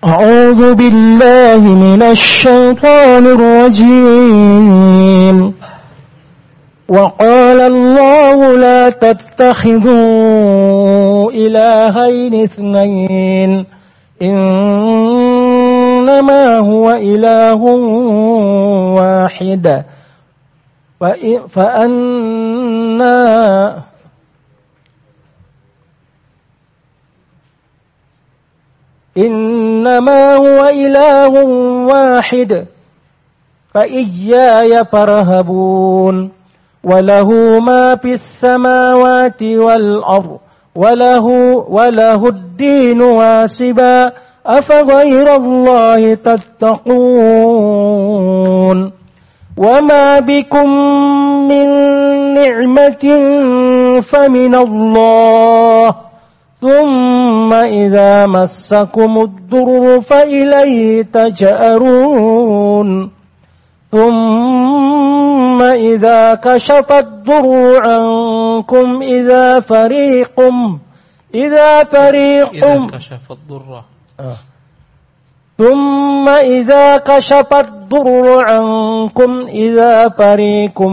أعوذ بالله من الشيطان الرجيم وقال الله لا تتخذوا إلهين اثنين إنما هو إله واحد إنما هو إله واحد فإياي فارهبون وله ما في السماوات والأرض وله الدين واسبا أفغير الله تتقون وما بكم من نعمة فمن الله ثم إذا مسكم الضر فإليه تجأرون ثم إذا كشف الضر عنكم إذا فريق ثم إذا كشف الضر عنكم إذا فريق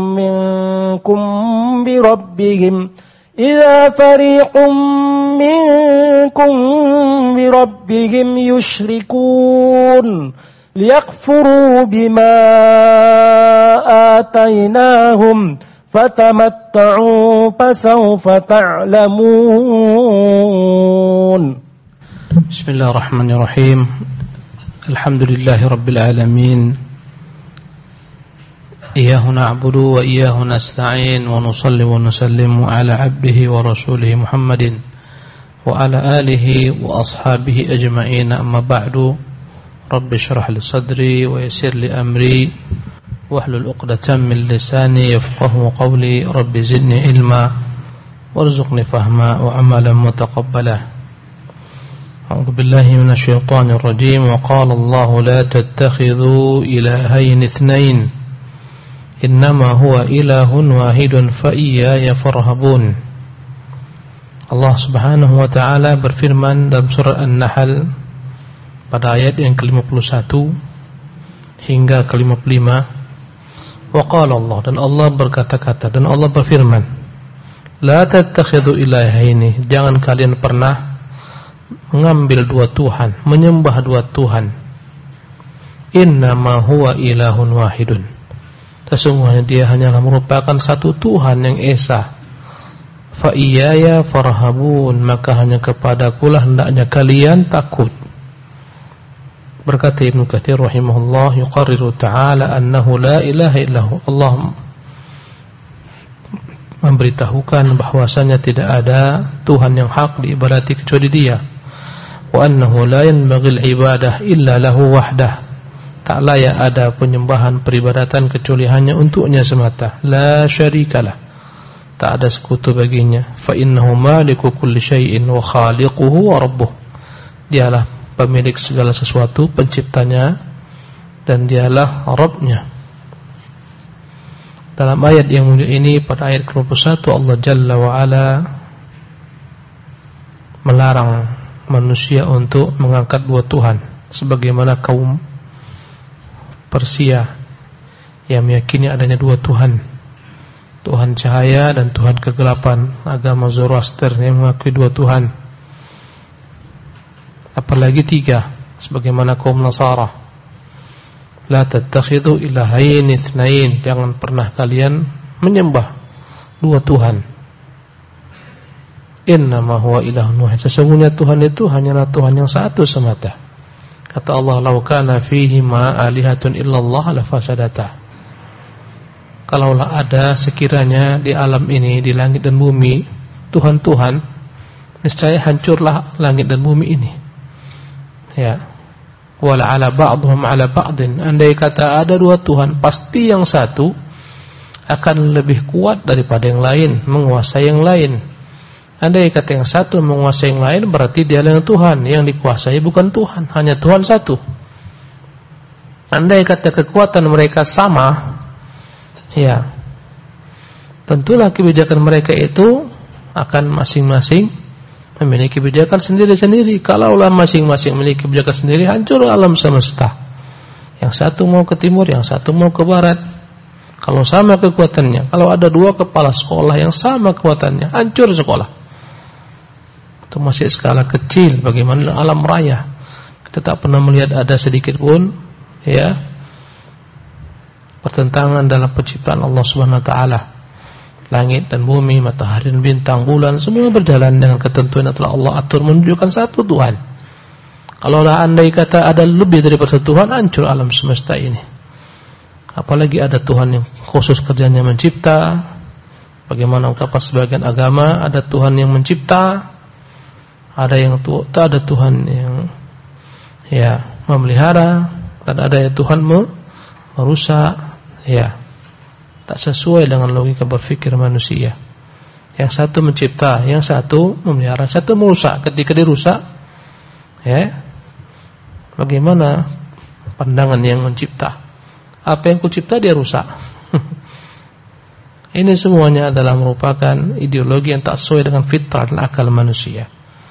منكم بربهم يشركون ليكفروا بما آتيناهم فتمتعوا فسوف تعلمون. بسم الله الرحمن الرحيم. الحمد لله رب العالمين. إياه نعبد وإياه نستعين ونصلي ونسلم على عبده ورسوله محمد وعلى آله وأصحابه أجمعين. أما بعد، رب اشرح لي صدري ويسر لي أمري واحلل عقدة من لساني يفقهوا قولي. رب زدني علما وارزقني فهما وعملا متقبلا. أعوذ بالله من الشيطان الرجيم. وقال الله لا تتخذوا إلهين اثنين إنما هو إله واحد فإياي فارهبون. Allah Subhanahu wa taala berfirman dalam surah An-Nahl pada ayat yang ke-51 hingga ke-55. Wa qala Allah, dan Allah berkata-kata, dan Allah berfirman, la tattakhidhu ilahaini, jangan kalian pernah mengambil dua Tuhan, menyembah dua Tuhan. Innama huwa ilahun wahidun, sesungguhnya dia hanyalah merupakan satu Tuhan yang esa. Fa iyaya farhabun, maka hanya kepadakulah hendaknya kalian takut. Berkata Ibnu Katsir rahimahullah, yuqarriru ta'ala annahu la ilaha illahu. Allah memberitahukan bahwasanya tidak ada Tuhan yang hak diibadati kecuali Dia. Wa annahu la yanbaghil ibadah illa lahu wahdah, tak layak ada penyembahan peribadatan kecuali hanya untuknya semata. La syarikalah, tak ada sekutu baginya. Fa innahu maliku kulli syai'in wa khaliquhu wa rabbuh, dialah pemilik segala sesuatu, penciptanya, dan dialah Rabbnya. Dalam ayat yang mulia ini, pada ayat ke-21, Allah Jalla wa Ala melarang manusia untuk mengangkat dua Tuhan, sebagaimana kaum Persia yang meyakini adanya dua Tuhan, Tuhan cahaya dan Tuhan kegelapan. Agama Zoroaster yang mengakui dua Tuhan, apalagi tiga, sebagaimana kaum Nasara. La tattakhidhu ilahaini itsnain, jangan pernah kalian menyembah dua Tuhan. Innama huwa ilahun wahid, sesungguhnya Tuhan itu hanyalah Tuhan yang satu semata. Kata Allah, law kana fihi ma alihatun illallah la fasadata. Kalaulah ada sekiranya di alam ini, di langit dan bumi, Tuhan-Tuhan, niscaya hancurlah langit dan bumi ini. Ya, wala ala ba'dhum ala ba'din, andai kata ada dua Tuhan, pasti yang satu akan lebih kuat daripada yang lain, menguasai yang lain. Andai kata yang satu menguasai yang lain, berarti dia yang Tuhan, yang dikuasai bukan Tuhan, hanya Tuhan satu. Andai kata kekuatan mereka sama, ya, tentulah kebijakan mereka itu akan masing-masing memiliki kebijakan sendiri-sendiri. Kalaulah masing-masing memiliki kebijakan sendiri, hancur alam semesta. Yang satu mau ke timur, yang satu mau ke barat. Kalau sama kekuatannya, kalau ada dua kepala sekolah yang sama kekuatannya, hancur sekolah. Itu masih skala kecil. Bagaimana alam raya? Kita tak pernah melihat ada sedikit pun ya pertentangan dalam penciptaan Allah Subhanahu wa taala. Langit dan bumi, matahari dan bintang, bulan, semua berjalan dengan ketentuan yang telah Allah atur, menunjukkan satu Tuhan. Kalaulah andai kata ada lebih daripada satu Tuhan, hancur alam semesta ini. Apalagi ada Tuhan yang khusus kerjanya mencipta. Bagaimana ungkapan sebagian agama, ada Tuhan yang mencipta, ada yang tak ada Tuhan yang ya memelihara, dan ada yang Tuhan merusak. Ya, tak sesuai dengan logika berpikir manusia. Yang satu mencipta, yang satu memelihara, satu merusak. Ketika dirusak, ya, bagaimana pandangan yang mencipta? Apa yang kucipta dia rusak. Ini semuanya adalah merupakan ideologi yang tak sesuai dengan fitrah dan akal manusia.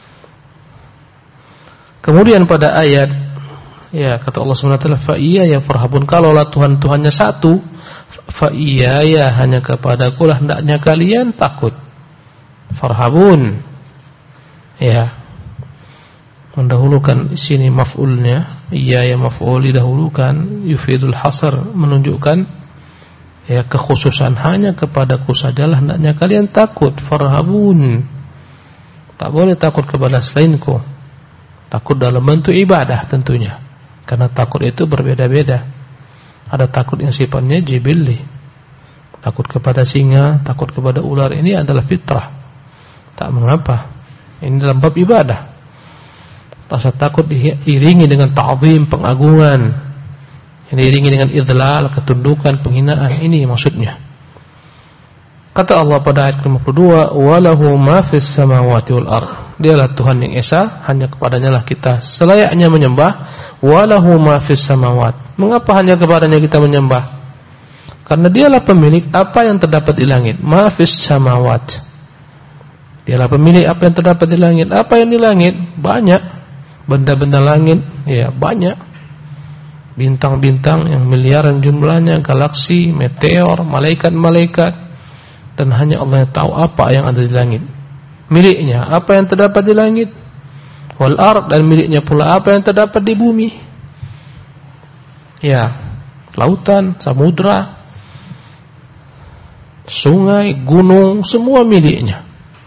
Kemudian pada ayat, ya, kata Allah SWT, fa iyaya farhabun, kalaulah Tuhan-Tuhannya satu, fa iyaya, hanya kepadaku lah hendaknya kalian takut. Farhabun, ya, mendahulukan sini maf'ulnya, iyaya maf'ul didahulukan, yufidul hasar, menunjukkan ya kekhususan, hanya kepadaku sajalah hendaknya kalian takut. Farhabun, tak boleh takut kepada selainku. Takut dalam bentuk ibadah tentunya, karena takut itu berbeda-beda. Ada takut yang sifatnya jibilli, takut kepada singa, takut kepada ular, ini adalah fitrah, tak mengapa. Ini dalam bab ibadah. Rasa takut diiringi dengan ta'zim, pengagungan, diiringi dengan idlal, ketundukan, penghinaan. Ini maksudnya. Kata Allah pada ayat 52, walahu ma fis samawati wal ardh. Dialah Tuhan yang esa, hanya kepadanya lah kita selayaknya menyembah. Walahu ma fis samawat. Mengapa hanya kepadanya kita menyembah? Karena dialah pemilik apa yang terdapat di langit. Ma fis samawat. Dialah pemilik apa yang terdapat di langit. Apa yang di langit? Banyak. Benda-benda langit, ya, banyak. Bintang-bintang yang miliaran jumlahnya, galaksi, meteor, malaikat-malaikat, dan hanya Allah yang tahu apa yang ada di langit. Miliknya apa yang terdapat di langit, wal ard, dan miliknya pula apa yang terdapat di bumi. Ya, lautan, samudra, sungai, gunung, semua miliknya.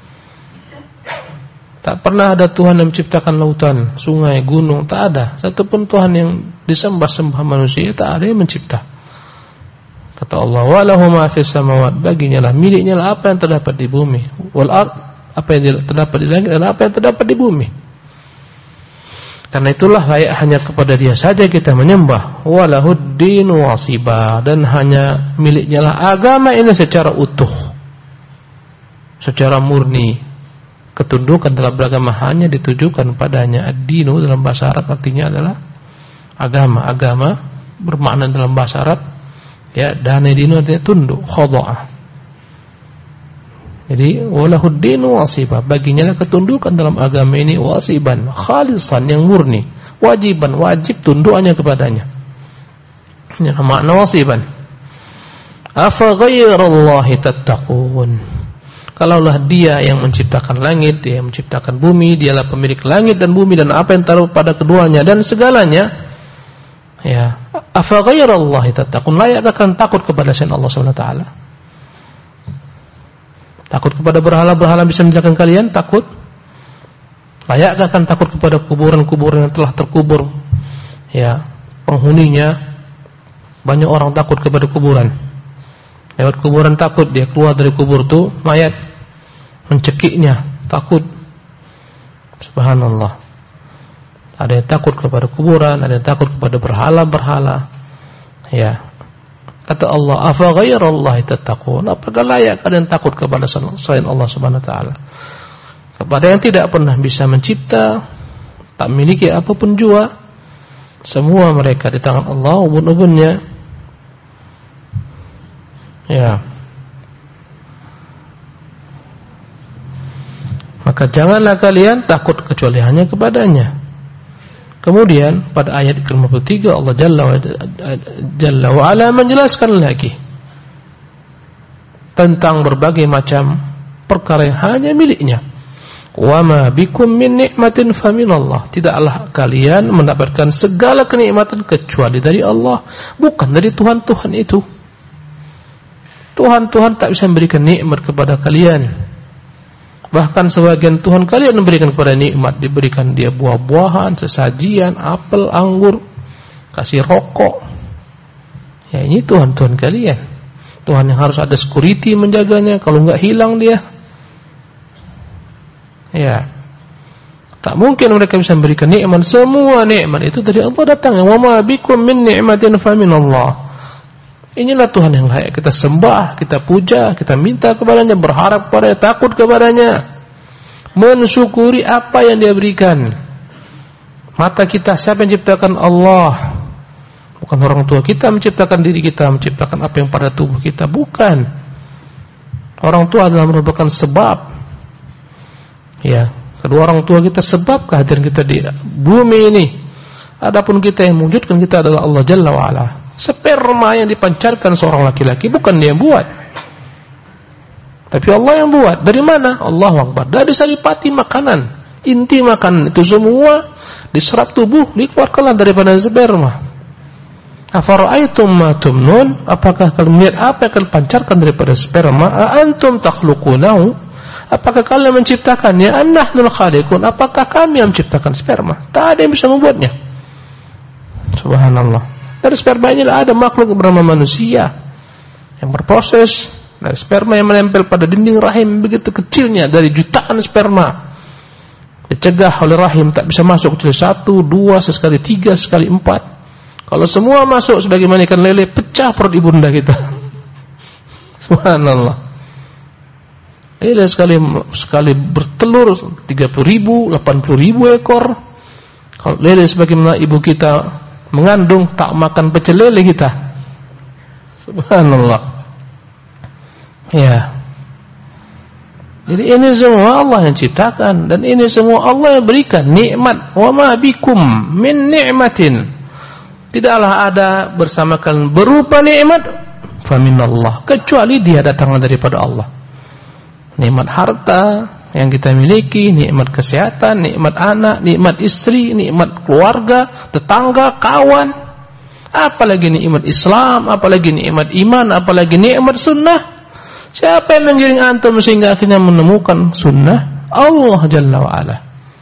Tak pernah ada Tuhan yang menciptakan lautan, sungai, gunung, tak ada. Satupun Tuhan yang disembah-sembah manusia, tak ada yang mencipta. Kata Allah, walahu ma fis samawat, baginya lah, miliknya lah apa yang terdapat di bumi, wal ard, apa yang terdapat di langit dan apa yang terdapat di bumi. Karena itulah layak hanya kepada Dia saja kita menyembah. Walahud dinu wasiba, dan hanya miliknya lah agama ini secara utuh, secara murni. Ketundukan dalam beragama hanya ditujukan padanya. Ad-dinu dalam bahasa Arab artinya adalah agama. Agama bermakna dalam bahasa Arab, ya, dana dinu artinya tunduk, khada'ah. Jadi walahud dinu wasiba, baginya lah ketundukan dalam agama ini, wasiban, khalisan, yang murni, wajiban, wajib tunduk hanya kepadanya. Ini makna wasiban. Afa ghairallahi tattaqun. Kalaulah Dia yang menciptakan langit, Dia yang menciptakan bumi, Dialah pemilik langit dan bumi dan apa yang taruh pada keduanya dan segalanya, ya, afa ghairallahi tattaqun, layakkah kalian takut kepada selain Allah Subhanahu wa taala? Takut kepada berhala-berhala bisa menjadikan kalian takut? Layakkah kalian takut kepada kuburan-kuburan yang telah terkubur, ya, penghuninya? Banyak orang takut kepada kuburan. Lewat kuburan takut, dia keluar dari kubur itu mayat, mencekiknya, takut. Subhanallah. Ada yang takut kepada kuburan, ada yang takut kepada berhala-berhala. Ya. Kata Allah, afa ghairallahi tattaqun, apakah layak kalian takut kepada selain Allah Subhanahu wa taala? Kepada yang tidak pernah bisa mencipta, tak memiliki apapun jua, semua mereka di tangan Allah, ubun-ubunnya. Ya. maka janganlah kalian takut kecuali hanya kepadanya. Kemudian pada ayat ke-53 Allah Jalla wa Ala menjelaskan lagi tentang berbagai macam perkara yang hanya miliknya. Wa ma bikum min ni'matin faminallah. Tidaklah kalian mendapatkan segala kenikmatan kecuali dari Allah, bukan dari Tuhan-Tuhan itu. Tuhan-Tuhan tak bisa memberikan nikmat kepada kalian. Bahkan sebagian Tuhan kalian memberikan kepada nikmat, diberikan dia buah-buahan, sesajian, apel, anggur, kasih rokok. Ya, ini Tuhan-Tuhan kalian. Tuhan yang harus ada security menjaganya, kalau enggak hilang dia. Ya, tak mungkin mereka bisa memberikan nikmat. Semua nikmat itu dari Allah datang. Wa ma bikum min ni'matin faminallah. Inilah Tuhan yang layak kita sembah, kita puja, kita minta kepadanya, berharap kepadanya, takut kepadanya, mensyukuri apa yang dia berikan. Mata kita siapa yang ciptakan? Allah. Bukan orang tua kita menciptakan diri kita, menciptakan apa yang pada tubuh kita, bukan. Orang tua adalah merupakan sebab. Ya, kedua orang tua kita sebab kehadiran kita di bumi ini. Adapun kita yang mewujudkan kita adalah Allah Jalla wa Ala. Sperma yang dipancarkan seorang laki-laki bukan dia yang buat, tapi Allah yang buat. Dari mana? Allahu Akbar. Dari saripati makanan, inti makanan itu semua diserap tubuh, dikeluarkanlah daripada sperma. Afara'aitum ma tumnun? Apakah kalian melihat apa yang kalian pancarkan daripada sperma? A antum takhluqunahu? Apakah kalian menciptakannya? Am nahnul khaliqun? Apakah kami yang menciptakan sperma? Tak ada yang bisa membuatnya. Subhanallah. Dari sperma ini ada makhluk bernama manusia yang berproses. Dari sperma yang menempel pada dinding rahim begitu kecilnya, dari jutaan sperma, dicegah oleh rahim, tak bisa masuk kecuali 1, 2, sesekali 3, sekali 4. Kalau semua masuk sebagaimana ikan lele, pecah perut ibunda kita. Subhanallah. Lele sekali bertelur 30.000, 80.000 ekor. Kalau lele sebagaimana ibu kita mengandung, tak makan pecel lele kita. Subhanallah. Ya. Jadi ini semua Allah yang ciptakan, dan ini semua Allah yang berikan nikmat. Wa ma bikum min ni'matin. Tidaklah ada bersama kalian berupa nikmat faminallah, kecuali dia datang daripada Allah. Nikmat harta yang kita miliki, nikmat kesehatan, nikmat anak, nikmat istri, nikmat keluarga, tetangga, kawan, apalagi nikmat Islam, apalagi nikmat iman, apalagi nikmat sunnah. Siapa yang menggiring antum sehingga akhirnya menemukan sunnah? Allah Jalla wa Ala.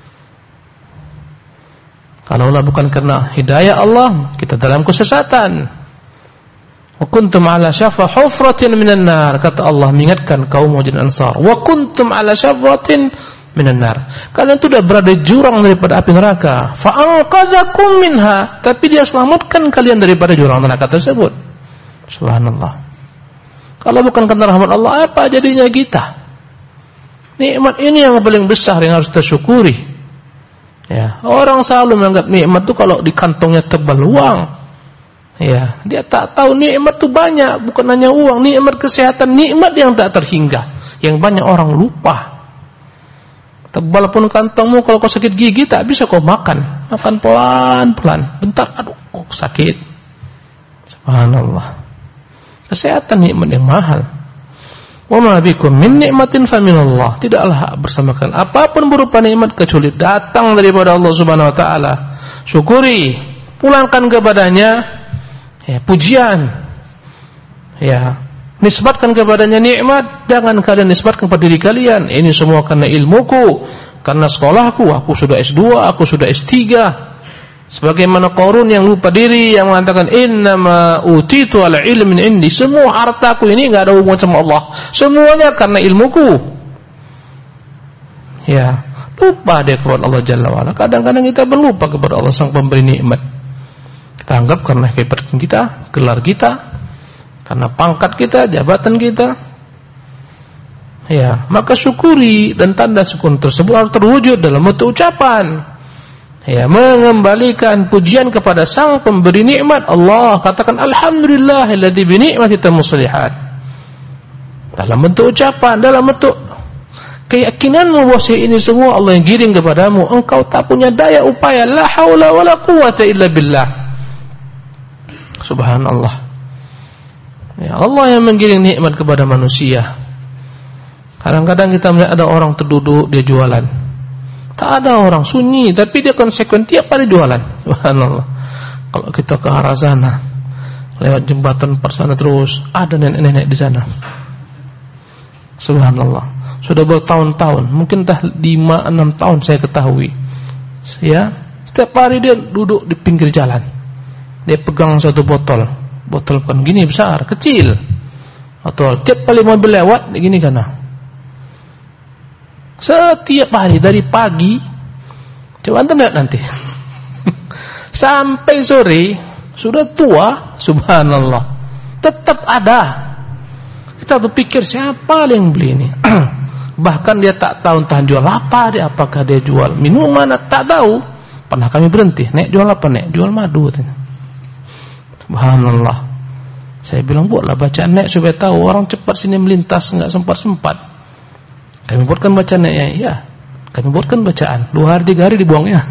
Kalaulah bukan karena hidayah Allah, kita dalam kesesatan. Wa kuntum ala syafa hufratin minan nar, kata Allah mengingatkan kaum Muhajirin Ansar. Wa kuntum ala syafratin minan nar. Kalian sudah berada di jurang daripada api neraka. Fa anqadzakum minha, tapi dia selamatkan kalian daripada jurang neraka tersebut. Subhanallah. Kalau bukan karena rahmat Allah, apa jadinya kita? Nikmat ini yang paling besar yang harus kita syukuri. Ya, orang selalu menganggap nikmat itu kalau di kantongnya tebal uang. Ya, dia tak tahu nikmat itu banyak, bukan hanya uang, nikmat kesehatan, nikmat yang tak terhingga, yang banyak orang lupa. Tebal pun kantongmu, kalau kau sakit gigi tak bisa kau makan pelan-pelan, bentar, aduh, sakit. Subhanallah. Kesehatan nikmat yang mahal. Wa ma bikum min ni'matin faminallah. Tidaklah bersama kalian apapun berupa nikmat kecuali datang daripada Allah Subhanahu wa taala. Syukuri, pulangkan kepadanya ya, pujian. Ya, nisbatkan kepadanya nikmat, jangan kalian nisbatkan kepada diri kalian. Ini semua karena ilmuku, karena sekolahku, aku sudah S2, aku sudah S3. Sebagaimana Qarun yang lupa diri, yang mengatakan innama utitu ala ilmin indi, semua hartaku ini enggak ada hubungan sama Allah, semuanya karena ilmuku. Ya, lupa dia kepada Allah Jalla wa Ala. Kadang-kadang kita berlupa kepada Allah sang pemberi nikmat. Kita anggap karena kehebatan kita, gelar kita, karena pangkat kita, jabatan kita. Ya, maka syukuri, dan tanda syukur tersebut harus terwujud dalam bentuk ucapan. Ya, mengembalikan pujian kepada sang pemberi nikmat Allah. Katakan alhamdulillahilladzi bi ni'matihi tamuslihat. Dalam bentuk ucapan, dalam bentuk keyakinanmu bahwa ini semua Allah yang giring kepadamu, engkau tak punya daya upaya, la haula wala quwata illa billah. Subhanallah. Ya, Allah yang menggiring nikmat kepada manusia. Kadang-kadang kita melihat ada orang terduduk, dia jualan. Tak ada orang, sunyi, tapi dia konsekuen tiap hari jualan. Subhanallah. Kalau kita ke arah sana, lewat jembatan per sana terus, ada nenek-nenek di sana. Subhanallah. Sudah bertahun-tahun, mungkin dah 5-6 tahun saya ketahui. Ya, setiap hari dia duduk di pinggir jalan. Dia pegang satu botol bukan gini besar, kecil. Atau tiap kali mobil lewat gini kana. Setiap hari dari pagi, coba antum lihat nanti. Sampai sore, sudah tua, subhanallah. Tetap ada. Kita tuh pikir siapa yang beli ini? Bahkan dia tak tahu entah jual apa dia, apakah dia jual minuman, tak tahu. Pernah kami berhenti, nek jual apa nek? Jual madu. Subhanallah. Saya bilang buatlah bacaan nek supaya tahu orang cepat sini melintas, enggak sempat-sempat. Kami buatkan bacaan nek ya. Kami buatkan bacaan 2 hari 3 hari dibuangnya.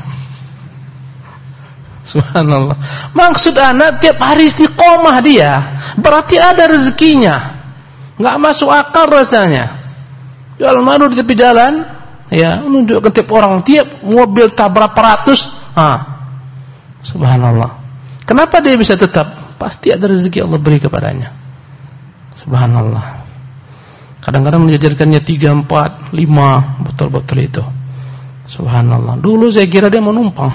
Subhanallah. Maksud anak tiap hari istiqomah dia, berarti ada rezekinya. Enggak masuk akal rasanya. Jual madu di tepi jalan, ya, menunjukkan tiap orang, tiap mobil tak berapa ratus. Subhanallah. Kenapa dia bisa tetap? Pasti ada rezeki Allah beri kepadanya. Subhanallah. Kadang-kadang menjajarkannya 3, 4, 5 botol-botol itu. Subhanallah. Dulu saya kira dia mau numpang.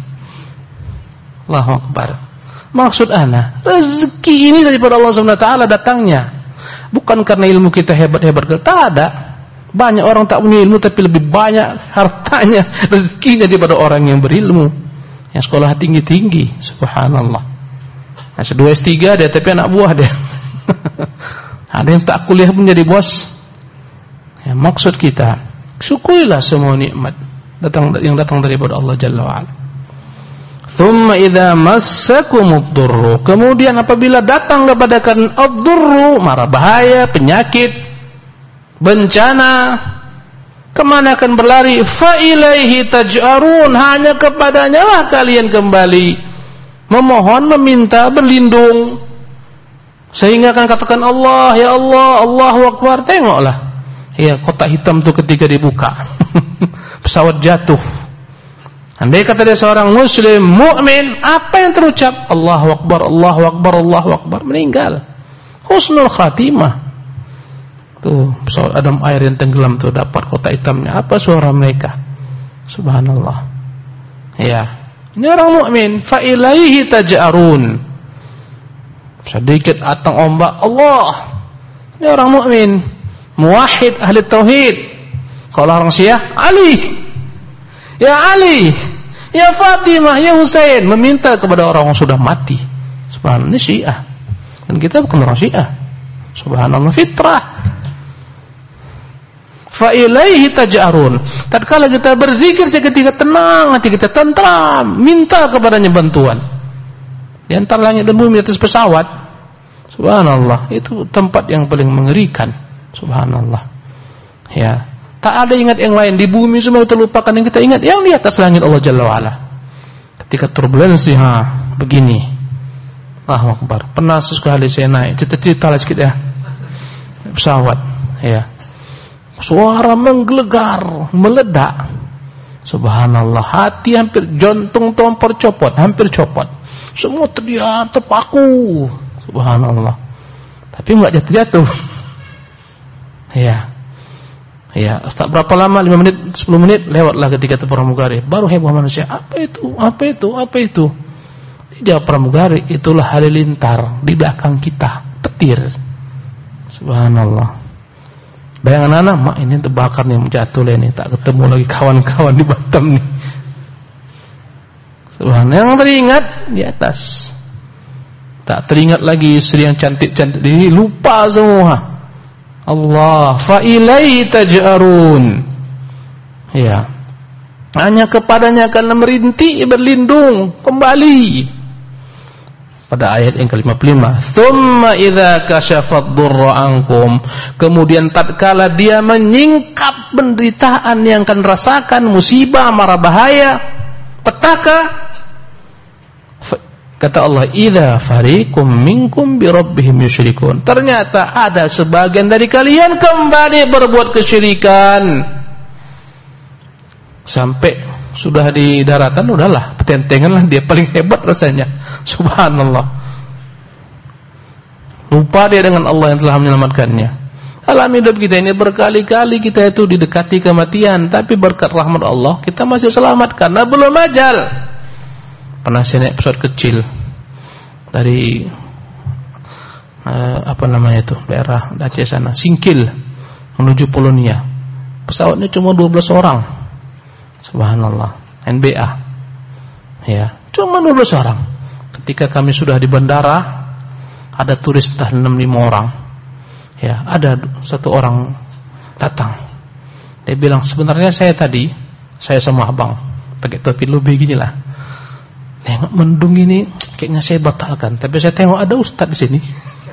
Allahu Akbar. Maksud ana, rezeki ini daripada Allah SWT datangnya. Bukan karena ilmu kita hebat-hebat. Tak ada. Banyak orang tak punya ilmu tapi lebih banyak hartanya, rezekinya daripada orang yang berilmu, yang sekolah tinggi-tinggi. Subhanallah. Nah, S2 S3 dia tapi anak buah dia. Ada yang tak kuliah pun jadi bos. Ya, maksud kita, syukurilah semua nikmat yang datang daripada Allah Jalla wa Ala. Thumma idza massakumud durru, kemudian apabila datang kepada kalian ad-durru, mara bahaya, penyakit, bencana, kemana akan berlari? Fa ilaihi taj'arun, hanya kepadanya lah kalian kembali memohon, meminta, berlindung, sehingga akan katakan Allah, ya Allah, Allahu Akbar. Tengoklah, ya, kotak hitam itu ketika dibuka pesawat jatuh, andai kata dia seorang muslim mukmin, apa yang terucap? Allahu Akbar, Allahu Akbar, Allahu Akbar, meninggal husnul khatimah. Tuh, pesawat Adam air yang tenggelam tuh dapat kotak hitamnya. Apa suara mereka? Subhanallah. Ya, ini orang mukmin. Fa ilaihi taj'arun. Sedikit datang ombak, Allah. Ini orang mukmin, muwahhid, ahli tauhid. Kalau orang Syiah, Ali. Ya Ali, ya Fatimah, ya Husain, meminta kepada orang yang sudah mati. Subhanallah, ini Syiah. Dan kita bukan orang Syiah. Subhanallah, fitrah. Fa ilaihi taj'arun. Tatkala kita berzikir seketika tenang, hati kita tentram, minta kepadanya bantuan. Di antara langit dan bumi, atas pesawat. Subhanallah, itu tempat yang paling mengerikan. Subhanallah. Ya, tak ada ingat yang lain di bumi, semua kita lupakan, yang kita ingat yang di atas langit Allah Jalla wa Ala. Ketika turbulensi, begini. Allahu Akbar. Pernah sekali saya naik, cerita lah sedikit ya. Pesawat, ya. Suara menggelegar, meledak. Subhanallah, hati hampir, jantung hampir copot. Semua terdiam, terpaku. Subhanallah. Tapi enggak jatuh-jatuh. Ya. Ya, tak berapa lama, 5 menit, 10 menit lewatlah ketika pramugari. Baru heboh manusia, apa itu? Dia pramugari, itulah halilintar di belakang kita, petir. Subhanallah. Bayangan anak, mak ini terbakar nih, jatuh lah ini, tak ketemu lagi kawan-kawan di Batam nih. Subhanallah, yang teringat di atas, tak teringat lagi istri yang cantik-cantik ini, lupa semua. Allah, fa ilaihi taj'arun. Ya, hanya kepadanya akan merintih, berlindung kembali. pada ayat yang ke-55. Tsumma idza kasyafad durra ankum, kemudian tatkala dia menyingkap penderitaan yang akan rasakan, musibah, mara bahaya, petaka, kata Allah, idza fariqum minkum bi rabbihim yusyrikun, ternyata ada sebagian dari kalian kembali berbuat kesyirikan. Sampai sudah di daratan, udahlah petentengan lah, dia paling hebat rasanya. Subhanallah, lupa dia dengan Allah yang telah menyelamatkannya. Alam hidup kita ini berkali-kali kita itu didekati kematian, tapi berkat rahmat Allah kita masih selamat karena belum ajal. Pernah saya naik pesawat kecil dari daerah Aceh sana, Singkil menuju Polonia. Pesawatnya cuma 12 orang. Subhanallah, NBA. Ya, cuma 12 orang. Ketika kami sudah di bandara, ada turis entah 6-5 orang. Ya, ada satu orang datang. Dia bilang, sebenarnya saya sama abang pakai topi lubi gini lah. Tengok mendung ini, kayaknya saya batalkan. Tapi saya tengok ada ustaz di sini.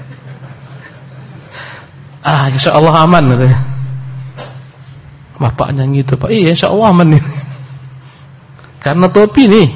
Insya Allah aman katanya. Bapaknya gitu, Pak. Iya, insya Allah aman nih. Karena topi nih.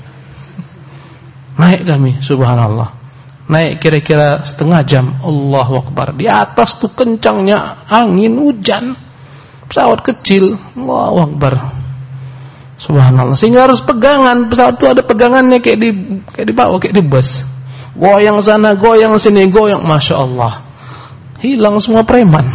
Naik kami, subhanallah. Naik kira-kira setengah jam. Allahu Akbar. Di atas tuh kencangnya angin, hujan. Pesawat kecil. Allahu Akbar. Subhanallah. Sehingga harus pegangan. Pesawat itu ada pegangannya kayak di bawah, kayak di bus. Goyang sana, goyang sini, goyang. Masya Allah. Hilang semua preman.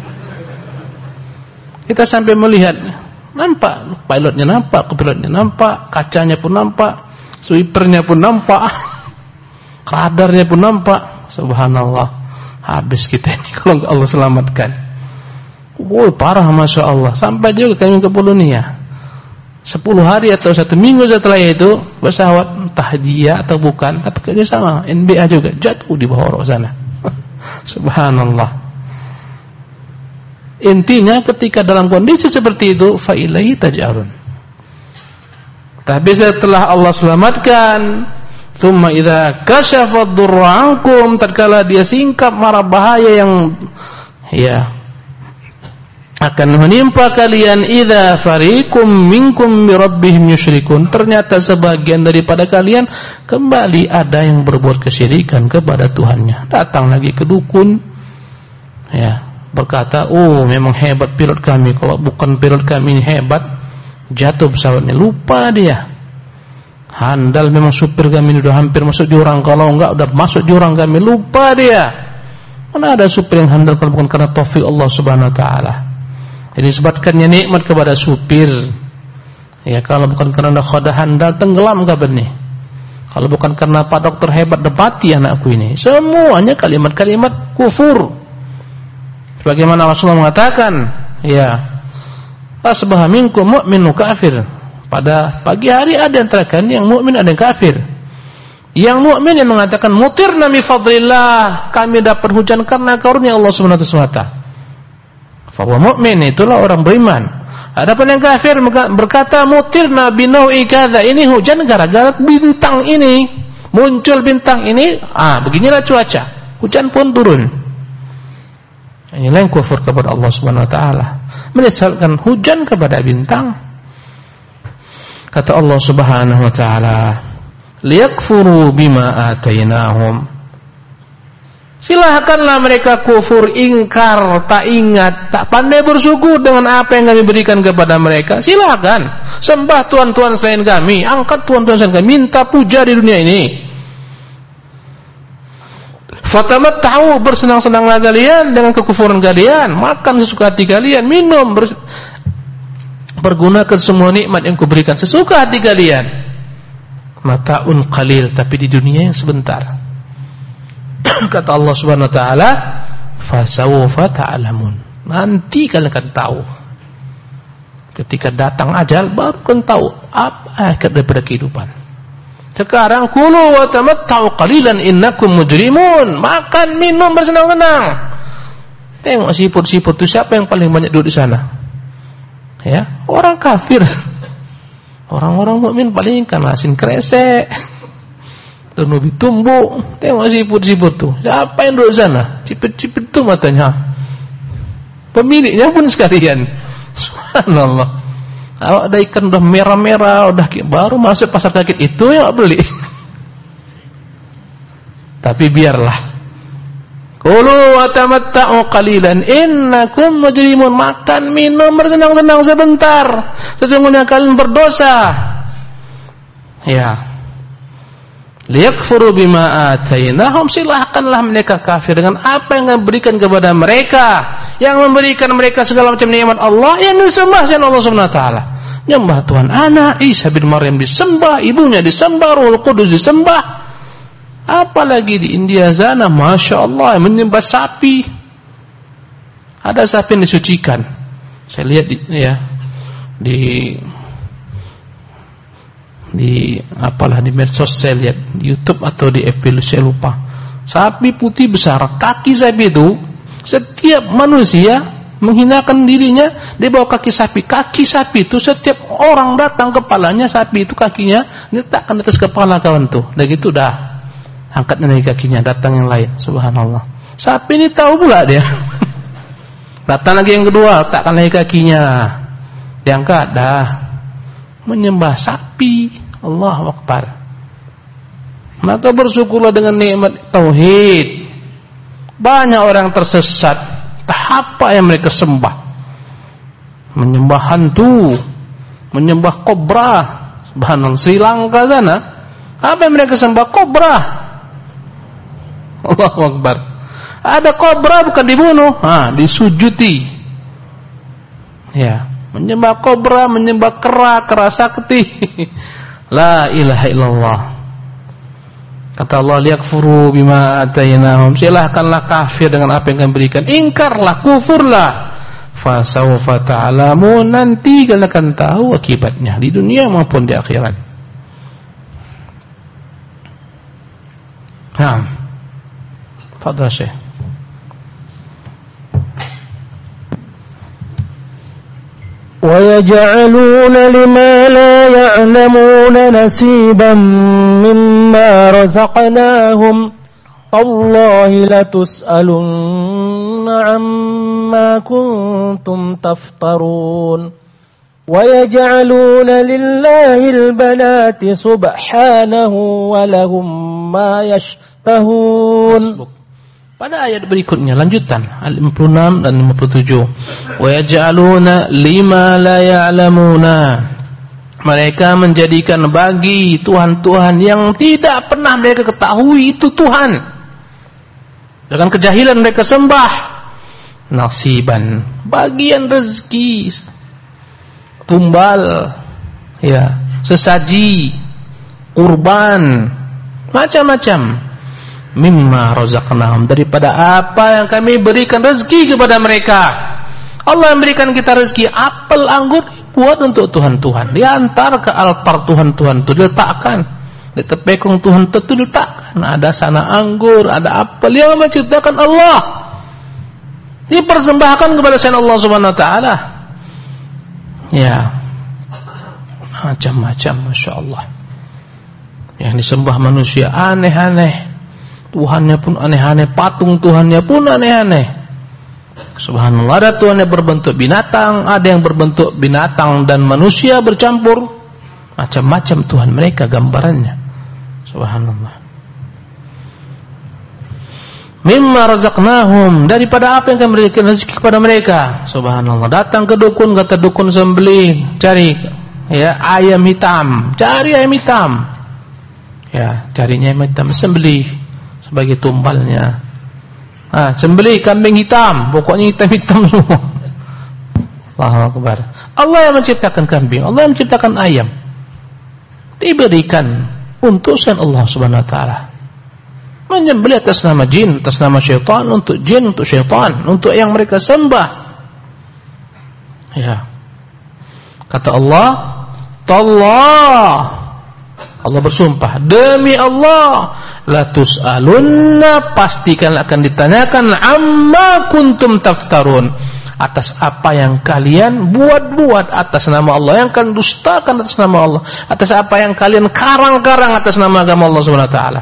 Kita sampai melihat, nampak pilotnya nampak, kopilotnya nampak, kacanya pun nampak, sweepernya pun nampak, radarnya pun nampak. Subhanallah, habis kita ini kalau Allah selamatkan. Parah, masya Allah. Sampai juga kami ke Polonia. 10 hari atau 1 minggu setelah itu, pesawat entah dia atau bukan, tapi kerja sama NBA juga jatuh di bawah orang sana. Subhanallah. Intinya ketika dalam kondisi seperti itu, fa ilaihi taj'arun. Tapi setelah Allah selamatkan, tsumma idza kasyafa ad-durra ankum, tatkala dia singkap mara bahaya yang akan menimpa kalian, idza fariqum minkum bi rabbihim yusyrikun, ternyata sebagian daripada kalian kembali ada yang berbuat kesyirikan kepada Tuhannya. Datang lagi ke dukun, berkata, memang hebat pilot kami. Kalau bukan pilot kami ini hebat, jatuh pesawatnya. Lupa dia, handal memang supir kami ini udah hampir masuk jurang. Kalau enggak udah masuk jurang kami. Lupa dia. Mana ada supir yang handal kalau bukan karena taufik Allah subhanahu wa ta'ala. Jadi sebabkannya nikmat kepada supir. Ya, kalau bukan karena khoda handal, tenggelam kabarnya. Kalau bukan karena Pak Dokter hebat, dapati anakku ini. Semuanya kalimat-kalimat kufur. Sebagaimana Rasulullah mengatakan, asbaha minkum mu'minu kafir. Pada pagi hari ada antara kalian yang mukmin, ada yang kafir. Yang mukmin yang mengatakan mutirna mi fadlillah, kami dapat hujan karena karunia Allah Subhanahu wa taala. Fa huwa mu'min, itulah orang beriman. Adapun yang kafir berkata mutirna binau'i kadza, ini hujan gara-gara bintang ini. Muncul bintang ini, beginilah cuaca. Hujan pun turun. Inilah yang kufur kepada Allah Subhanahu wa taala, menisalkan hujan kepada bintang. Kata Allah Subhanahu wa taala, liyakfuru bima atainahum. Silakanlah mereka kufur, ingkar, tak ingat, tak pandai bersyukur dengan apa yang kami berikan kepada mereka. Silakan sembah tuhan-tuhan selain kami, angkat tuhan-tuhan selain kami, minta puja di dunia ini. Fatamatta'u, bersenang-senanglah kalian dengan kekufuran kalian, makan sesuka hati kalian, minum, pergunakan semua nikmat yang kuberikan sesuka hati kalian. Mata'un qalil, tapi di dunia yang sebentar. Kata Allah Subhanahu wa taala, fasawfa ta'lamun. Nanti kalian akan tahu. Ketika datang ajal baru kalian tahu apa akhir daripada kehidupan. Sekarang kulu wa tamatta'u qalilan innakum mujrimun. Makan, minum, bersenang-senang. Tengok siput-siput itu, siapa yang paling banyak duduk di sana? Ya, orang kafir. Orang-orang mukmin paling ikan asin kresek. Nubi tumbuk, tengok siput-siput tuh. Siapa yang duduk sana? Cipit-cipit tuh matanya. Pemiliknya pun sekalian. Subhanallah. Kalau ada ikan udah merah-merah, udah baru masuk pasar kaget itu yang beli. Tapi biarlah. Kulu wa tamatta'u qalilan innakum mujrimun. Makan, minum, bersenang-senang sebentar. Sesungguhnya kalian berdosa. Ya. Liyakfuru bima atainahum, silahkanlah mereka kafir dengan apa yang diberikan kepada mereka, yang memberikan mereka segala macam nikmat Allah yang disembah oleh Allah Subhanahu wa taala. Nyembah Tuhan anak, Isa bin Maryam disembah, ibunya disembah, Ruhul Qudus disembah. Apalagi di India sana, Masya Allah, menyembah sapi. Ada sapi yang disucikan. Saya lihat di apalah di medsos, saya lihat di YouTube atau di FB, saya lupa. Sapi putih besar, kaki sapi itu, setiap manusia menghinakan dirinya di bawah kaki sapi. Kaki sapi itu setiap orang datang kepalanya, sapi itu kakinya diletakkan di atas kepala kawan tuh. Dan gitu dah, angkatnya dari kakinya, datang yang lain. Subhanallah. Sapi ini tahu pula dia. Datang lagi yang kedua, letakkan lagi kakinya, diangkat dah. Menyembah sapi. Allahu Akbar. Maka bersyukurlah dengan nikmat tauhid. Banyak orang tersesat. Apa yang mereka sembah? Menyembah hantu, menyembah kobra. Subhanallah, Sri Lanka sana, apa yang mereka sembah? Kobra. Allahu Akbar. Ada kobra bukan dibunuh, disujuti. Ya, menyembah kobra, menyembah kera sakti. La ilaha illallah. Kata Allah, liyakfuru bima atainahum, silahkanlah kafir dengan apa yang kami berikan. Ingkarlah, kufurlah. Fasawfa ta'lamun, nanti kalian akan tahu akibatnya di dunia maupun di akhirat. Naam. Fadhal Syekh. وَيَجْعَلُونَ لِمَا لَا يَعْلَمُونَ نَصِيبًا مِّمَّا رَزَقْنَاهُمْ تَاللَّهِ لَتُسْأَلُنَّ عَمَّا كُنتُمْ تَفْتَرُونَ وَيَجْعَلُونَ لِلَّهِ الْبَنَاتِ سُبْحَانَهُ وَلَهُم مَّا يَشْتَهُونَ. Pada ayat berikutnya, lanjutan 56 dan 57. Wa yaj'aluna lima la ya'lamuna. Mereka menjadikan bagi Tuhan-Tuhan yang tidak pernah mereka ketahui itu Tuhan. Dengan kejahilan mereka sembah. Nasiban, bagian rezeki, tumbal, ya, sesaji, kurban, macam-macam. Mimma razaqnahum, daripada apa yang kami berikan rezeki kepada mereka. Allah memberikan kita rezeki, apel, anggur, buat untuk Tuhan-Tuhan. Diantar ke altar Tuhan-Tuhan itu diletakkan, di tepekung Tuhan itu diletakkan. Ada sana anggur, ada apel yang menciptakan Allah, dipersembahkan kepada selain Allah Subhanahu wa taala. Ya, macam-macam, Masya Allah. Yang disembah manusia aneh-aneh, Tuhannya pun aneh-aneh, patung Tuhannya pun aneh-aneh. Subhanallah, ada Tuhan yang berbentuk binatang, ada yang berbentuk binatang dan manusia bercampur. Macam-macam Tuhan mereka gambarannya. Subhanallah. Mimma razaqnahum, daripada apa yang kami berikan rezeki kepada mereka. Subhanallah. Datang ke dukun, kata dukun sembelih, cari ayam hitam, cari ayam hitam. Ya, carinya ayam hitam, sembelih sebagai tumbalnya. Sembelih kambing hitam, pokoknya hitam-hitam semua. Allahu Akbar. Allah yang menciptakan kambing, Allah yang menciptakan ayam, diberikan untuk selain Allah Subhanahu wa taala. Menyembelih atas nama jin, atas nama syaitan, untuk jin, untuk syaitan, untuk yang mereka sembah. Ya. Kata Allah, tallah, Allah bersumpah, demi Allah, la tus'alunna, pastikan akan ditanyakan, amma kuntum taftarun, atas apa yang kalian buat-buat atas nama Allah, yang kalian dustakan atas nama Allah, atas apa yang kalian karang-karang atas nama agama Allah Subhanahu wa taala.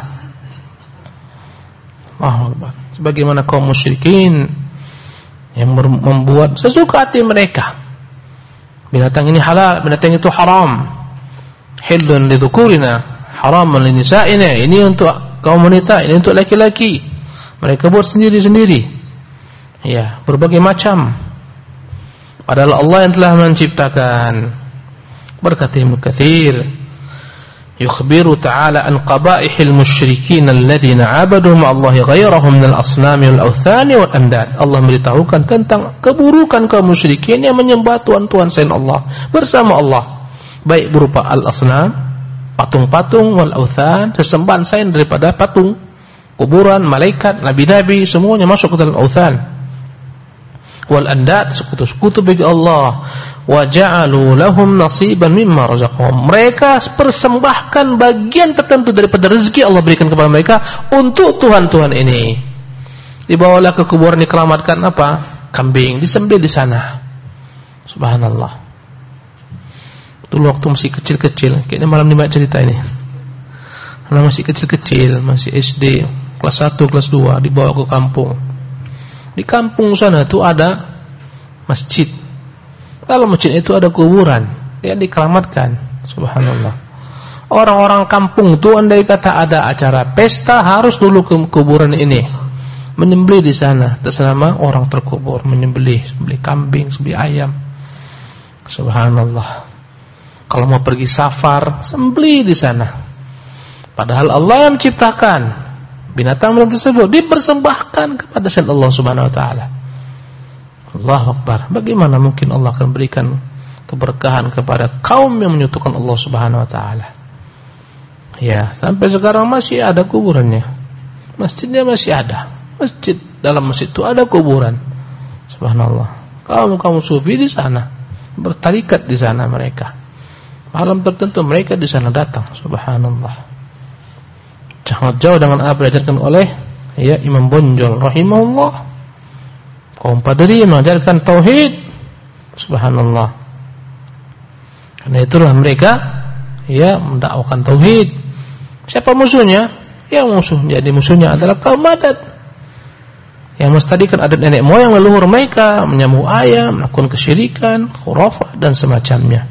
Sebagaimana kaum musyrikin yang membuat sesuka hati mereka. Binatang ini halal, binatang itu haram. Hillun lidzukurina, haramun linisa'ina. Ini untuk kaum wanita, ini untuk laki-laki. Mereka buat sendiri-sendiri. Ya, berbagai macam. Padahal Allah yang telah menciptakan. Berkata Ibnu Katsir, yukhbiru ta'ala an qaba'ihil musyrikin alladziina 'abadu ma'allahi ghairahum minal asnami wal awthani wal andad. Allah memberitahukan tentang keburukan kaum musyrikin yang menyembah tuhan-tuhan selain Allah bersama Allah, baik berupa al-asnam, patung-patung, wal awthan, sesembahan selain daripada patung, kuburan, malaikat, nabi-nabi, semuanya masuk ke dalam awthan, wal andad, sekutu-sekutu bagi Allah. Wa ja'alu lahum nasiban mimma razaqahum. Mereka persembahkan bagian tertentu daripada rezeki Allah berikan kepada mereka untuk tuhan-tuhan ini. Dibawalah ke kuburan, dikeramatkan apa? Kambing, disembelih di sana. Subhanallah. Dulu waktu masih kecil-kecil, kayaknya malam ini banyak cerita ini. Karena masih kecil-kecil, masih SD, kelas 1, kelas 2, dibawa ke kampung. Di kampung sana tuh ada masjid. Dalam masjid itu ada kuburan yang dikeramatkan. Subhanallah. Orang-orang kampung itu andai kata ada acara pesta harus dulu ke kuburan ini, menyembelih di sana atas nama orang terkubur, menyembelih, sembelih kambing, sembelih ayam. Subhanallah. Kalau mau pergi safar, sembelih di sana. Padahal Allah yang menciptakan binatang-binatang tersebut, dipersembahkan kepada selain Allah Subhanahu wa taala. Allahu Akbar. Bagaimana mungkin Allah akan berikan keberkahan kepada kaum yang menyekutukan Allah Subhanahu wa taala? Ya, sampai sekarang masih ada kuburannya. Masjidnya masih ada. Masjid, dalam masjid itu ada kuburan. Subhanallah. Kaum sufi di sana, bertarikat di sana mereka. Malam tertentu mereka di sana datang. Subhanallah. Sangat jauh dengan apa yang diajarkan oleh Imam Bonjol rahimahullah. Kaum Padri mengajarkan tauhid. Subhanallah. Karena itulah mereka mendakwakan tauhid. Siapa musuhnya? Jadi musuhnya adalah kaum adat yang melestarikan adat nenek moyang leluhur mereka, menyembelih ayam, melakukan kesyirikan, khurafat dan semacamnya.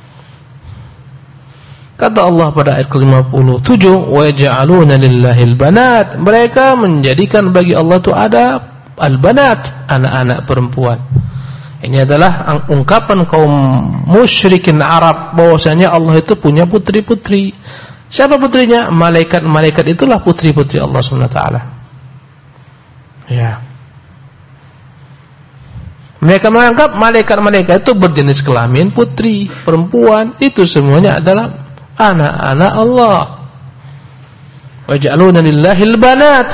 Kata Allah pada ayat ke-57, wa ja'aluna lillahil banat. Mereka menjadikan bagi Allah itu ada al-banat, anak-anak perempuan. Ini adalah ungkapan kaum musyrikin Arab bahwasanya Allah itu punya putri-putri. Siapa putrinya? Malaikat-malaikat itulah putri-putri Allah Subhanahu wa taala. Ya. Mereka menganggap malaikat-malaikat itu berjenis kelamin putri, perempuan, itu semuanya adalah anak-anak Allah. Wa ja'aluna lillahil banat.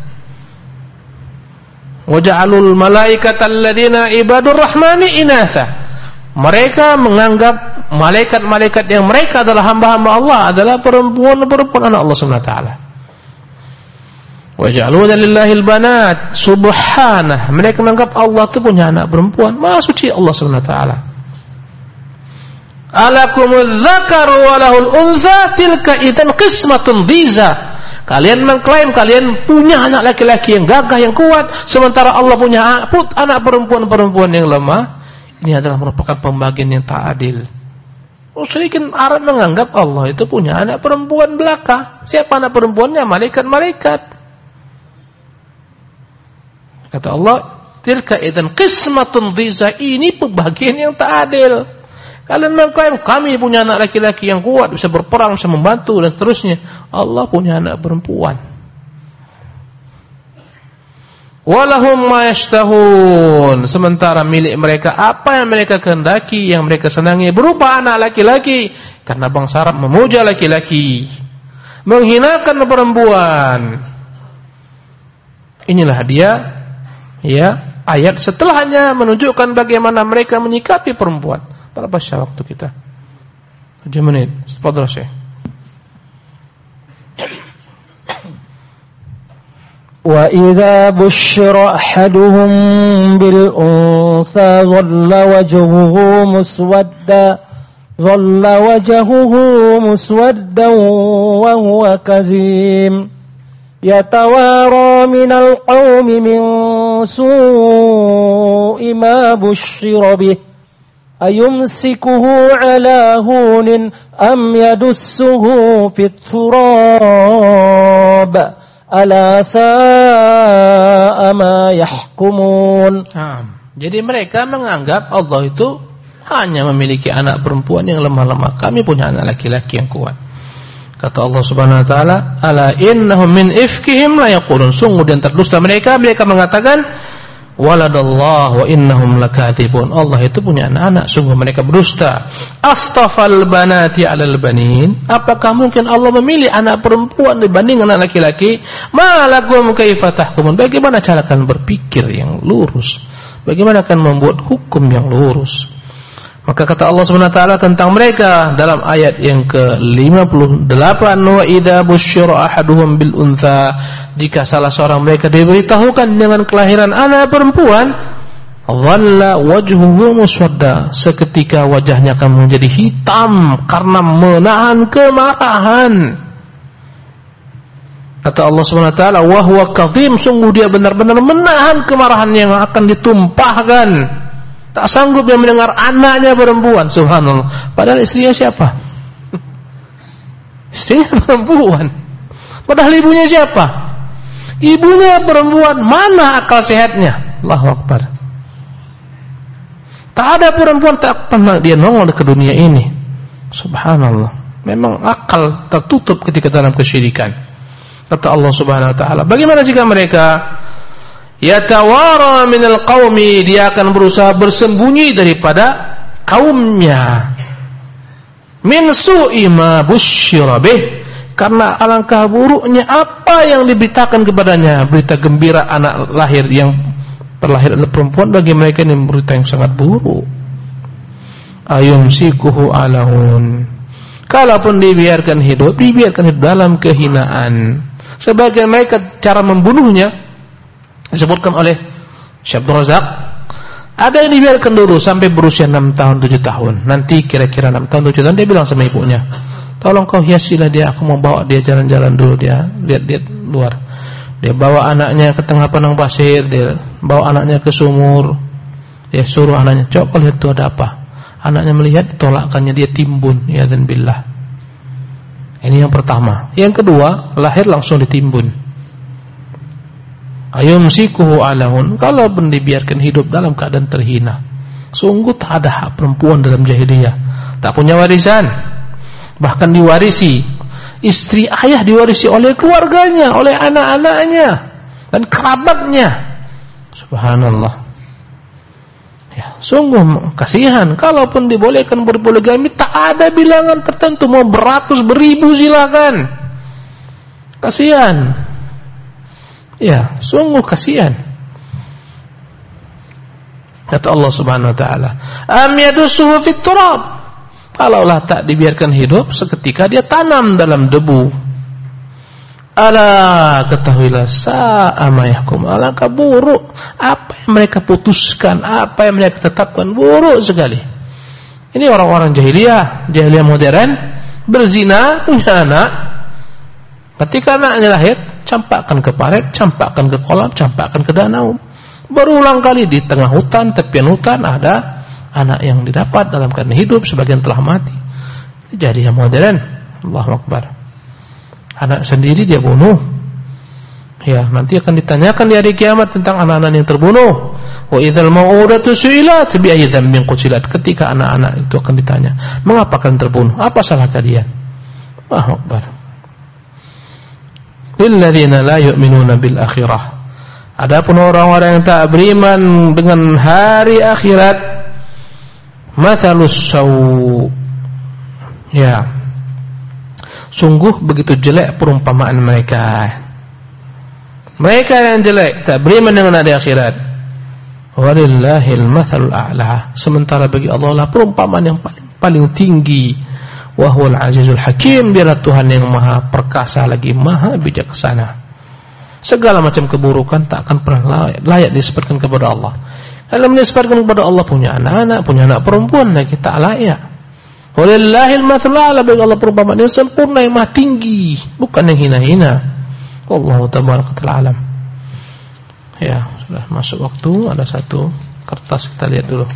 Waja'alul malaikata alladziina ibadur rahmani inatha. Mereka menganggap malaikat-malaikat yang mereka adalah hamba-hamba Allah adalah perempuan-perempuan anak Allah Subhanahu wa taala. Waja'aluna lillahil banat subhanah. Mereka menganggap Allah itu punya anak perempuan. Maha suci Allah Subhanahu wa taala. Alakumudz dzakaru wa lahul untha tilka idzan qismatun dhiza. Kalian mengklaim kalian punya anak laki-laki yang gagah, yang kuat, sementara Allah punya anak perempuan-perempuan yang lemah. Ini adalah merupakan pembagian yang tak adil. Musyrikin Arab menganggap Allah itu punya anak perempuan belaka. Siapa anak perempuannya? Malaikat-malaikat. Kata Allah, tilka idzan qismatun dhiza. Ini pembagian yang tak adil. Kalian mengklaim kami punya anak laki-laki yang kuat, bisa berperang, bisa membantu dan seterusnya. Allah punya anak perempuan. Walahum ma yashtahun. Sementara milik mereka apa yang mereka kehendaki, yang mereka senangi berupa anak laki-laki. Karena bangsa Arab memuja laki-laki, menghinakan perempuan. Inilah dia ayat setelahnya menunjukkan bagaimana mereka menyikapi perempuan. Berapa waktu kita? 7 menit. Tafadhal Syekh. وإذا بشر أحدهم بالأنثى ظل وجهه مسودا وهو كظيم يتوارى من القوم من سوء ما بشر به أيمسكه على هون أم يدسه في التراب ألا ساء ما يحكمون. Jadi mereka menganggap Allah itu hanya memiliki anak perempuan yang lemah-lemah. Kami punya anak laki-laki yang kuat. Kata Allah Subhanahu wa taala, "Ala innahum min ifkihim la yaqulun." Sungguh dan terdusta mereka mengatakan waladallah wa innahum lakatsibun. Allah itu punya anak-anak, sungguh mereka berdusta. Astafal banati 'alal banin. Apakah mungkin Allah memilih anak perempuan dibanding anak laki-laki? Malakum kaifa tahkumun. Bagaimana cara kalian berpikir yang lurus? Bagaimana kalian membuat hukum yang lurus? Maka kata Allah Subhanahu wa taala tentang mereka dalam ayat yang ke-58, wa idza busyira ahaduhum bil untha, jika salah seorang mereka diberitahukan dengan kelahiran anak perempuan, dhalla wajhuhu muswadda, seketika wajahnya akan menjadi hitam karena menahan kemarahan. Kata Allah Subhanahu wa taala, wa huwa kadhim, sungguh dia benar-benar menahan kemarahan yang akan ditumpahkan. Tak sanggup dia mendengar anaknya perempuan, subhanallah. Padahal istrinya siapa? Istrinya perempuan. Padahal ibunya siapa? Ibunya perempuan. Mana akal sehatnya? Allahu Akbar. Tak ada perempuan tak pernah dia nongol ke dunia ini. Subhanallah. Memang akal tertutup ketika dalam kesyirikan. Kata Allah Subhanahu wa taala, bagaimana jika mereka yatawara minal qaumi, dia akan berusaha bersembunyi daripada kaumnya, min su'i ma busyira bih, karena alangkah buruknya apa yang diberitakan kepadanya. Berita gembira anak lahir yang terlahir adalah perempuan, bagi mereka ini berita yang sangat buruk. Ayumsikuhu alahun, kalaupun dibiarkan hidup dalam kehinaan. Sebagian mereka cara membunuhnya disebutkan oleh Syekh Abdul Razak, ada yang dibiarkan dulu sampai berusia 6 tahun 7 tahun. Nanti kira-kira 6 tahun 7 tahun dia bilang sama ibunya, tolong kau hiasilah dia, aku mau bawa dia jalan-jalan dulu, dia lihat-lihat luar. Dia bawa anaknya ke tengah padang pasir, dia bawa anaknya ke sumur, dia suruh anaknya, coba kau lihat itu ada apa. Anaknya melihat, tolakannya dia timbun, ya'dzan billah. Ini yang pertama. Yang kedua, lahir langsung ditimbun. Ayumsikuhu alahun, kalau pun dibiarkan hidup dalam keadaan terhina. Sungguh tak ada hak perempuan dalam jahiliyah. Tak punya warisan, bahkan diwarisi. Istri ayah diwarisi oleh keluarganya, oleh anak-anaknya dan kerabatnya. Subhanallah. Ya, sungguh kasihan. Kalaupun dibolehkan berpoligami, tak ada bilangan tertentu, mau beratus beribu silakan. Kasihan. Ya, sungguh kasihan. Kata Allah Subhanahu wa taala, am yadussuhu fit turab, kalaulah tak dibiarkan hidup, seketika dia tanam dalam debu. Ala, ketahuilah, sa'a ma yahkum, alangkah buruk apa yang mereka putuskan, apa yang mereka tetapkan, buruk sekali. Ini orang-orang jahiliyah modern, berzina, punya anak. Ketika anaknya lahir, campakkan ke paret, campakkan ke kolam, campakkan ke danau. Berulang kali di tengah hutan, tepian hutan ada anak yang didapat dalam keadaan hidup, sebagian telah mati. Jadi yang modern, Allahu Akbar. Anak sendiri dia bunuh. Ya, nanti akan ditanyakan di hari kiamat tentang anak-anak yang terbunuh. Wa idzal mau'udatu su'ilat bi ayyi dzambin qutilat. Ketika anak-anak itu akan ditanya, mengapa kalian terbunuh? Apa salah kalian? Allahu Akbar. Lilladzina la yu'minuna bil akhirah. Adapun orang-orang yang tak beriman dengan hari akhirat, mathalus saw. Ya. Sungguh begitu jelek perumpamaan mereka. Mereka yang jelek, tak beriman dengan hari akhirat. Walillahil mathalul a'la. Sementara bagi Allah lah perumpamaan yang paling tinggi. Wa huwal azizul hakim, dialah Tuhan yang maha perkasa lagi maha bijaksana. Segala macam keburukan tak akan pernah layak disebutkan kepada Allah. Kalau menisbatkan kepada Allah punya anak perempuan lagi tak layak. Walillahil matsalul a'la, bagi Allah perumpamaan yang sempurna, yang maha tinggi, bukan yang hina-hina. Wallahu tabaraka ta'ala alam. Ya, sudah masuk waktu, ada satu kertas kita lihat dulu.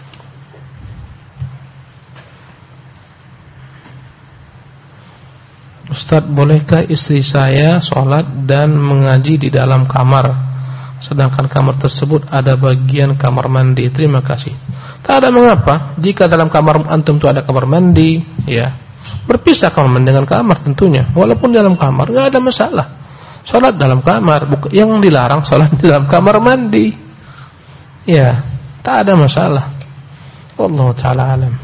Ustaz, bolehkah istri saya sholat dan mengaji di dalam kamar, sedangkan kamar tersebut ada bagian kamar mandi? Terima kasih. Tak ada mengapa jika dalam kamar antum itu ada kamar mandi, ya. Berpisah kamar mandi dengan kamar tentunya. Walaupun dalam kamar enggak ada masalah. Salat dalam kamar, yang dilarang salat di dalam kamar mandi. Ya, tak ada masalah. Wallahu taala alam.